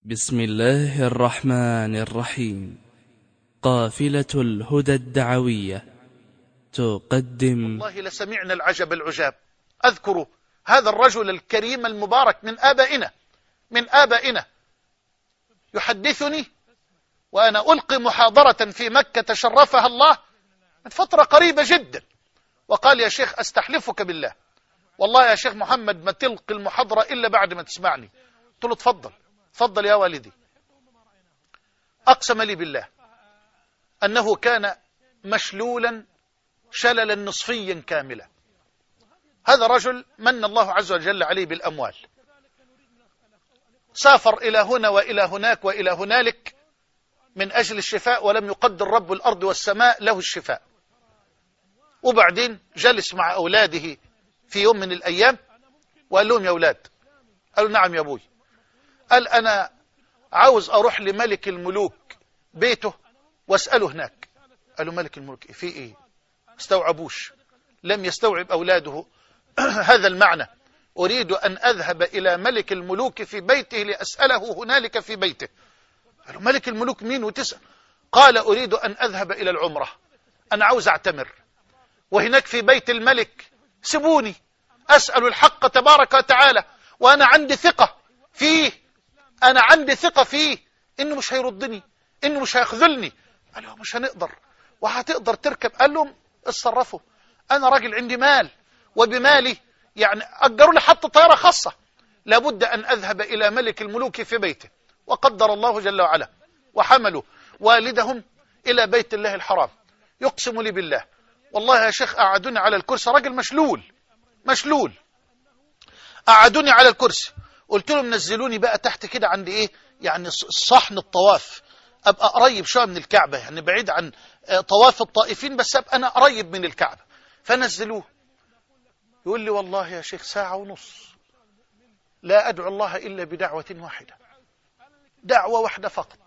بسم الله الرحمن الرحيم. قافلة الهدى الدعوية تقدم. والله لسمعنا العجب العجاب. أذكر هذا الرجل الكريم المبارك من آبائنا يحدثني وأنا ألقي محاضرة في مكة شرفها الله من فترة قريبة جدا، وقال: يا شيخ أستحلفك بالله، والله يا شيخ محمد ما تلقي المحاضرة إلا بعد ما تسمعني. قلت له: تفضل يا والدي. أقسم لي بالله أنه كان مشلولا شللا نصفيا كاملا. هذا رجل من الله عز وجل عليه بالأموال، سافر إلى هنا وإلى هناك وإلى هنالك من أجل الشفاء، ولم يقدر رب الأرض والسماء له الشفاء. وبعدين جلس مع أولاده في يوم من الأيام وقال لهم: يا أولاد. قالوا: نعم يا أبوي. قال: أنا عاوز أروح لملك الملوك بيته واسأله هناك. قالوا: ملك الملوك في إيه؟ استوعبوش، لم يستوعب أولاده هذا المعنى. أريد أن أذهب إلى ملك الملوك في بيته لأسأله هنالك في بيته. قالوا: ملك الملوك مين وتسأل؟ قال: أريد أن أذهب إلى العمرة، أنا عاوز أعتمر، وهناك في بيت الملك سيبوني أسأل الحق تبارك وتعالى، وأنا عندي ثقة فيه إنه مش هيردني، إنه مش هيخذلني. قالوا: مش هنقدر. وهتقدر تركب؟ قال لهم: اتصرفوا، أنا راجل عندي مال، وبمالي يعني أجروا لي حتى طيارة خاصة، لابد أن أذهب إلى ملك الملوك في بيته. وقدر الله جل وعلا وحملوا والدهم إلى بيت الله الحرام. يقسم لي بالله، والله يا شيخ قعدوني على الكرسي، راجل مشلول قعدوني على الكرسي. قلت لهم: نزلوني بقى تحت كده عند ايه يعني صحن الطواف، ابقى قريب شويه من الكعبه، يعني بعيد عن طواف الطائفين، بس ابقى انا قريب من الكعبه. فنزلوه. يقول لي: والله يا شيخ 1.5 ساعة لا ادعو الله الا بدعوه واحده، دعوه واحده فقط،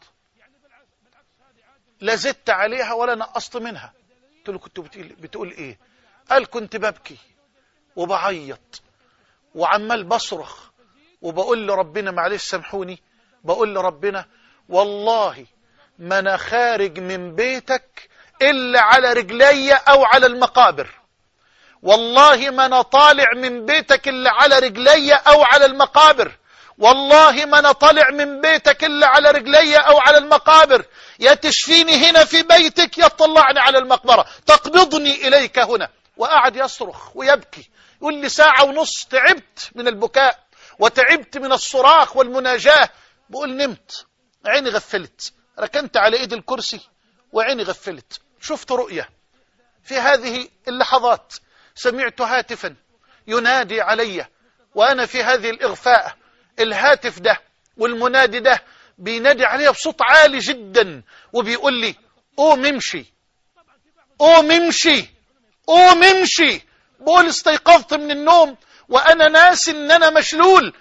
لا زدت عليها ولا نقصت منها. قلت له: كنت بتقول ايه؟ قال: كنت ببكي وبعيط وعمال بصرخ وبقول لربنا، معلش سامحوني، بقول لربنا: والله ما انا خارج من بيتك الا على رجلي او على المقابر، والله ما انا طالع من بيتك الا على رجلي او على المقابر، والله ما انا طالع من بيتك الا على رجلي او على المقابر، يا تشفيني هنا في بيتك يا تطلعني على المقبرة، تقبضني اليك هنا. وقعد يصرخ ويبكي. يقول لي: 1.5 ساعة تعبت من البكاء وتعبت من الصراخ والمناجاة. بقول: نمت، عيني غفلت، ركنت على ايد الكرسي وعيني غفلت. شفت رؤية في هذه اللحظات، سمعت هاتفا ينادي علي وأنا في هذه الإغفاء. الهاتف ده والمنادي ده بينادي علي بصوت عالي جدا وبيقول لي: قوم امشي، قوم امشي، قوم امشي. بقول: استيقظت من النوم وأنا ناس إن أنا مشلول.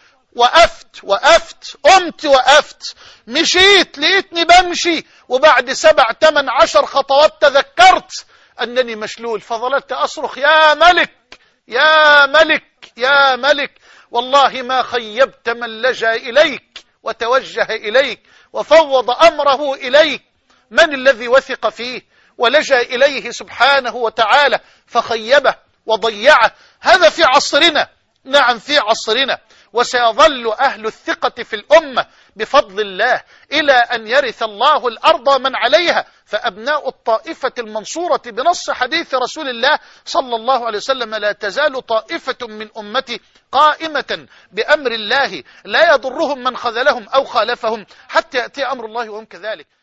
وقفت، قمت، وقفت، مشيت، لقيتني بمشي، وبعد 7 8 10 خطوات تذكرت أنني مشلول، فظلت أصرخ: يا ملك، يا ملك، يا ملك، والله ما خيبت من لجأ إليك وتوجه إليك وفوض أمره إليك. من الذي وثق فيه ولجأ إليه سبحانه وتعالى فخيبه وضيعه؟ هذا في عصرنا، نعم في عصرنا، وسيظل أهل الثقة في الأمة بفضل الله إلى أن يرث الله الأرض ومن عليها. فأبناء الطائفة المنصورة بنص حديث رسول الله صلى الله عليه وسلم: لا تزال طائفة من أمتي قائمة بأمر الله لا يضرهم من خذلهم أو خالفهم حتى يأتي أمر الله وهم كذلك.